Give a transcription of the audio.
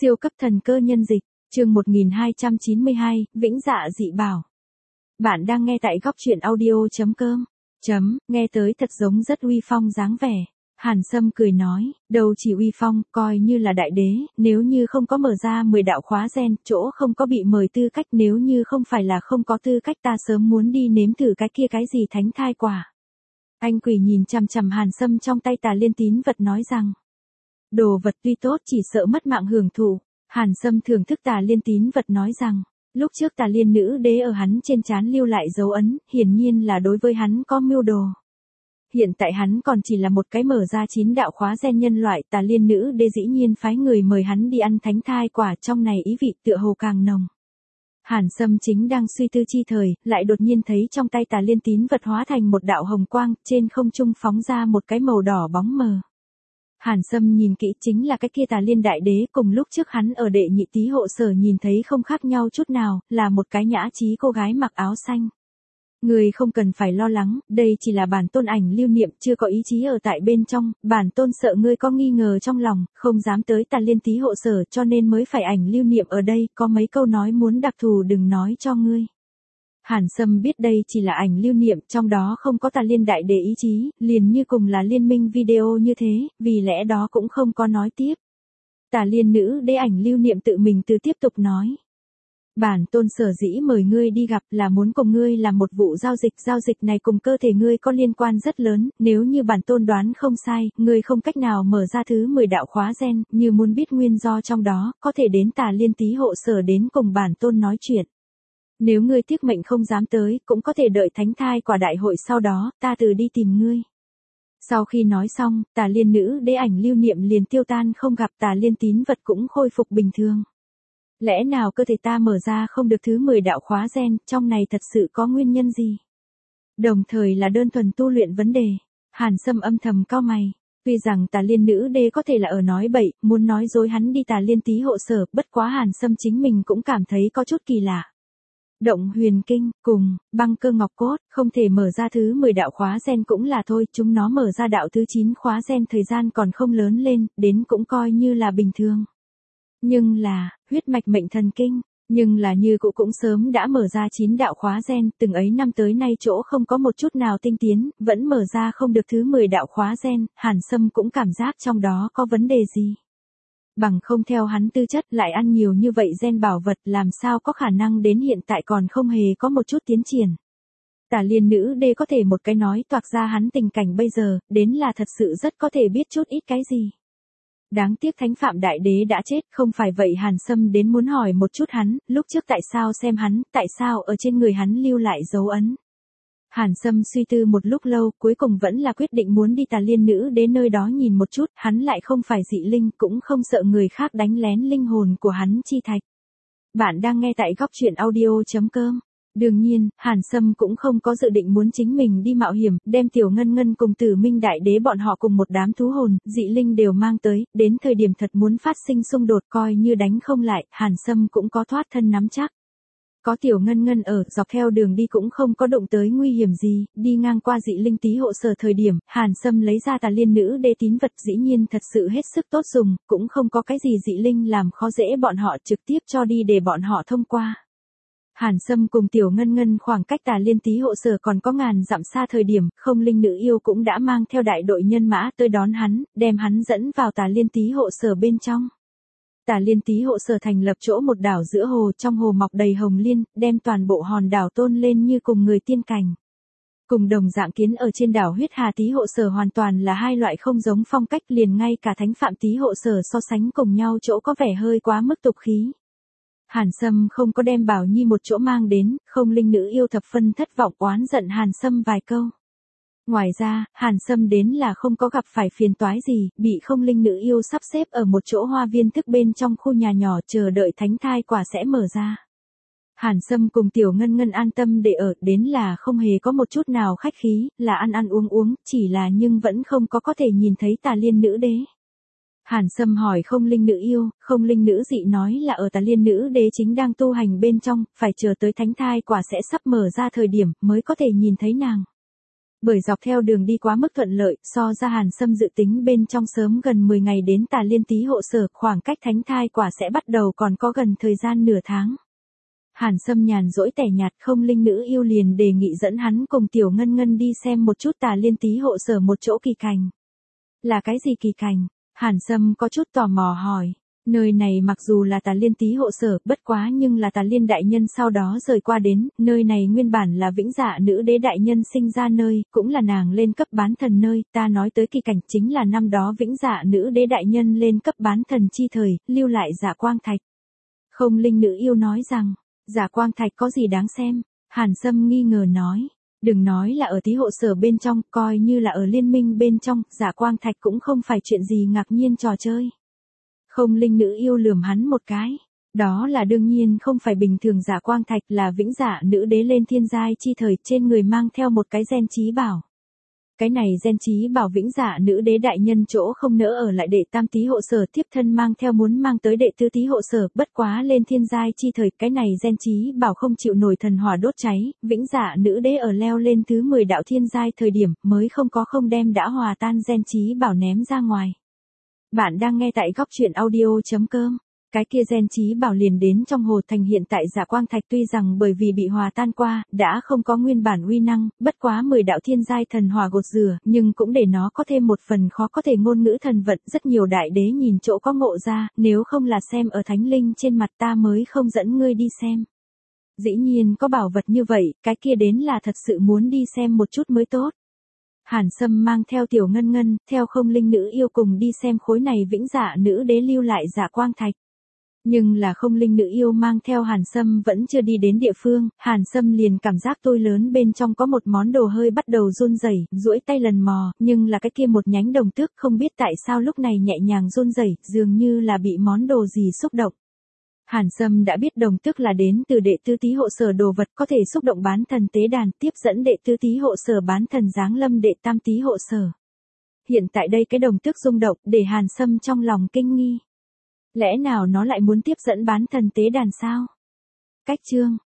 Siêu cấp thần cơ nhân dịch, chương 1292, Vĩnh Dạ dị bảo. Bạn đang nghe tại góc truyện audio.com. Nghe tới thật giống rất uy phong dáng vẻ. Hàn Sâm cười nói, đâu chỉ uy phong, coi như là đại đế, nếu như không có mở ra 10 đạo khóa gen, chỗ không có bị mời tư cách, nếu như không phải là không có tư cách ta sớm muốn đi nếm thử cái kia cái gì thánh thai quả. Anh quỷ nhìn chằm chằm Hàn Sâm trong tay Tà Liên tín vật nói rằng, đồ vật tuy tốt chỉ sợ mất mạng hưởng thụ. Hàn Sâm thưởng thức Tà Liên tín vật nói rằng, lúc trước Tà Liên nữ đế ở hắn trên trán lưu lại dấu ấn, hiển nhiên là đối với hắn có mưu đồ. Hiện tại hắn còn chỉ là một cái mở ra 9 đạo khóa gen nhân loại, Tà Liên nữ đế dĩ nhiên phái người mời hắn đi ăn thánh thai quả, trong này ý vị tựa hồ càng nồng. Hàn Sâm chính đang suy tư chi thời, lại đột nhiên thấy trong tay Tà Liên tín vật hóa thành một đạo hồng quang, trên không trung phóng ra một cái màu đỏ bóng mờ. Hàn Sâm nhìn kỹ chính là cái kia Tà Liên đại đế, cùng lúc trước hắn ở đệ nhị tý hộ sở nhìn thấy không khác nhau chút nào, là một cái nhã trí cô gái mặc áo xanh. Người không cần phải lo lắng, đây chỉ là bản tôn ảnh lưu niệm, chưa có ý chí ở tại bên trong, bản tôn sợ ngươi có nghi ngờ trong lòng, không dám tới Tà Liên tý hộ sở cho nên mới phải ảnh lưu niệm ở đây, có mấy câu nói muốn đặc thù đừng nói cho ngươi. Hàn Sâm biết đây chỉ là ảnh lưu niệm, trong đó không có Tà Liên đại đế ý chí, liền như cùng là liên minh video như thế, vì lẽ đó cũng không có nói tiếp. Tà Liên nữ đế ảnh lưu niệm tự mình từ tiếp tục nói. Bản tôn sở dĩ mời ngươi đi gặp là muốn cùng ngươi làm một vụ giao dịch này cùng cơ thể ngươi có liên quan rất lớn, nếu như bản tôn đoán không sai, ngươi không cách nào mở ra thứ 10 đạo khóa gen, như muốn biết nguyên do trong đó, có thể đến Tà Liên tý hộ sở đến cùng bản tôn nói chuyện. Nếu ngươi tiếc mệnh không dám tới, cũng có thể đợi thánh thai quả đại hội sau đó, ta từ đi tìm ngươi. Sau khi nói xong, Tà Liên nữ đế ảnh lưu niệm liền tiêu tan không gặp, Tà Liên tín vật cũng khôi phục bình thường. Lẽ nào cơ thể ta mở ra không được thứ 10 đạo khóa gen, trong này thật sự có nguyên nhân gì? Đồng thời là đơn thuần tu luyện vấn đề. Hàn Sâm âm thầm cau mày. Tuy rằng Tà Liên nữ đế có thể là ở nói bậy, muốn nói dối hắn đi Tà Liên tý hộ sở, bất quá Hàn Sâm chính mình cũng cảm thấy có chút kỳ lạ. Động huyền kinh, cùng, băng cơ ngọc cốt, không thể mở ra thứ 10 đạo khóa gen cũng là thôi, chúng nó mở ra đạo thứ 9 khóa gen thời gian còn không lớn lên, đến cũng coi như là bình thường. Nhưng là, huyết mạch mệnh thần kinh, nhưng là như cụ cũng sớm đã mở ra 9 đạo khóa gen, từng ấy năm tới nay chỗ không có một chút nào tinh tiến, vẫn mở ra không được thứ 10 đạo khóa gen, Hàn Sâm cũng cảm giác trong đó có vấn đề gì. Bằng không theo hắn tư chất lại ăn nhiều như vậy gen bảo vật làm sao có khả năng đến hiện tại còn không hề có một chút tiến triển. Tà Liên nữ đế có thể một cái nói toạc ra hắn tình cảnh bây giờ, đến là thật sự rất có thể biết chút ít cái gì. Đáng tiếc Thánh Phạm Đại Đế đã chết, không phải vậy Hàn Sâm đến muốn hỏi một chút hắn, lúc trước tại sao xem hắn, tại sao ở trên người hắn lưu lại dấu ấn. Hàn Sâm suy tư một lúc lâu, cuối cùng vẫn là quyết định muốn đi Tà Liên nữ đến nơi đó nhìn một chút, hắn lại không phải dị linh, cũng không sợ người khác đánh lén linh hồn của hắn chi thạch. Bạn đang nghe tại góc truyện audio.com. Đương nhiên, Hàn Sâm cũng không có dự định muốn chính mình đi mạo hiểm, đem Tiểu Ngân Ngân cùng Tử Minh Đại Đế bọn họ cùng một đám thú hồn, dị linh đều mang tới, đến thời điểm thật muốn phát sinh xung đột coi như đánh không lại, Hàn Sâm cũng có thoát thân nắm chắc. Có Tiểu Ngân Ngân ở, dọc theo đường đi cũng không có đụng tới nguy hiểm gì, đi ngang qua dị linh tý hộ sở thời điểm, Hàn Sâm lấy ra Tà Liên nữ đế tín vật dĩ nhiên thật sự hết sức tốt dùng, cũng không có cái gì dị linh làm khó dễ bọn họ trực tiếp cho đi để bọn họ thông qua. Hàn Sâm cùng Tiểu Ngân Ngân khoảng cách Tà Liên tý hộ sở còn có ngàn dặm xa thời điểm, không linh nữ yêu cũng đã mang theo đại đội nhân mã tới đón hắn, đem hắn dẫn vào Tà Liên tý hộ sở bên trong. Tà Liên tý hộ sở thành lập chỗ một đảo giữa hồ, trong hồ mọc đầy hồng liên, đem toàn bộ hòn đảo tôn lên như cùng người tiên cảnh. Cùng đồng dạng kiến ở trên đảo huyết hà tý hộ sở hoàn toàn là hai loại không giống phong cách, liền ngay cả Thánh Phạm tý hộ sở so sánh cùng nhau chỗ có vẻ hơi quá mức tục khí. Hàn Sâm không có đem Bảo Nhi một chỗ mang đến, không linh nữ yêu thập phân thất vọng oán giận Hàn Sâm vài câu. Ngoài ra, Hàn Sâm đến là không có gặp phải phiền toái gì, bị không linh nữ yêu sắp xếp ở một chỗ hoa viên thức bên trong khu nhà nhỏ chờ đợi thánh thai quả sẽ mở ra. Hàn Sâm cùng Tiểu Ngân Ngân an tâm để ở, đến là không hề có một chút nào khách khí, là ăn uống, chỉ là nhưng vẫn không có thể nhìn thấy Tà Liên nữ đế. Hàn Sâm hỏi không linh nữ yêu, không linh nữ dị nói là ở Tà Liên nữ đế chính đang tu hành bên trong, phải chờ tới thánh thai quả sẽ sắp mở ra thời điểm mới có thể nhìn thấy nàng. Bởi dọc theo đường đi quá mức thuận lợi, so ra Hàn Sâm dự tính bên trong sớm gần 10 ngày đến Tà Liên Tý hộ sở, khoảng cách thánh thai quả sẽ bắt đầu còn có gần thời gian nửa tháng. Hàn Sâm nhàn rỗi tẻ nhạt, không linh nữ yêu liền đề nghị dẫn hắn cùng Tiểu Ngân Ngân đi xem một chút Tà Liên Tý hộ sở một chỗ kỳ cảnh. Là cái gì kỳ cảnh? Hàn Sâm có chút tò mò hỏi. Nơi này mặc dù là Tà Liên Tý hộ sở, bất quá nhưng là Tà Liên đại nhân sau đó rời qua đến, nơi này nguyên bản là Vĩnh Dạ nữ đế đại nhân sinh ra nơi, cũng là nàng lên cấp bán thần nơi, ta nói tới kỳ cảnh chính là năm đó Vĩnh Dạ nữ đế đại nhân lên cấp bán thần chi thời, lưu lại Dạ Quang Thạch. Không linh nữ yêu nói rằng, Dạ Quang Thạch có gì đáng xem? Hàn Sâm nghi ngờ nói. Đừng nói là ở Tý hộ sở bên trong, coi như là ở liên minh bên trong, Dạ Quang Thạch cũng không phải chuyện gì ngạc nhiên trò chơi. Không linh nữ yêu lườm hắn một cái. Đó là đương nhiên không phải bình thường Dạ Quang Thạch, là Vĩnh Dạ nữ đế lên thiên giai chi thời, trên người mang theo một cái gen trí bảo. Cái này gen trí bảo Vĩnh Dạ nữ đế đại nhân chỗ không nỡ ở lại đệ tam Tý hộ sở, tiếp thân mang theo muốn mang tới đệ tứ Tý hộ sở, bất quá lên thiên giai chi thời, cái này gen trí bảo không chịu nổi thần hỏa đốt cháy, Vĩnh Dạ nữ đế ở leo lên thứ 10 đạo thiên giai thời điểm, mới không đem đã hòa tan gen trí bảo ném ra ngoài. Bạn đang nghe tại góc truyện audio.com. Cái kia gen trí bảo liền đến trong hồ thành hiện tại Dạ Quang Thạch tuy rằng bởi vì bị hòa tan qua, đã không có nguyên bản uy năng, bất quá 10 đạo thiên giai thần hỏa gột rửa, nhưng cũng để nó có thêm một phần khó có thể ngôn ngữ thần vận, rất nhiều đại đế nhìn chỗ có ngộ ra, nếu không là xem ở thánh linh trên mặt ta mới không dẫn ngươi đi xem. Dĩ nhiên có bảo vật như vậy, cái kia đến là thật sự muốn đi xem một chút mới tốt. Hàn Sâm mang theo Tiểu Ngân Ngân, theo không linh nữ yêu cùng đi xem khối này Vĩnh Dạ nữ đế lưu lại Dạ Quang Thạch. Nhưng là không linh nữ yêu mang theo Hàn Sâm vẫn chưa đi đến địa phương, Hàn Sâm liền cảm giác tôi lớn bên trong có một món đồ hơi bắt đầu run rẩy, duỗi tay lần mò, nhưng là cái kia một nhánh đồng tước không biết tại sao lúc này nhẹ nhàng run rẩy, dường như là bị món đồ gì xúc động. Hàn Sâm đã biết đồng tước là đến từ đệ tứ Tý hộ sở đồ vật có thể xúc động bán thần tế đàn, tiếp dẫn đệ tứ Tý hộ sở bán thần giáng lâm đệ tam Tý hộ sở. Hiện tại đây cái đồng tước rung động, để Hàn Sâm trong lòng kinh nghi. Lẽ nào nó lại muốn tiếp dẫn bán thần tế đàn sao? Cách chương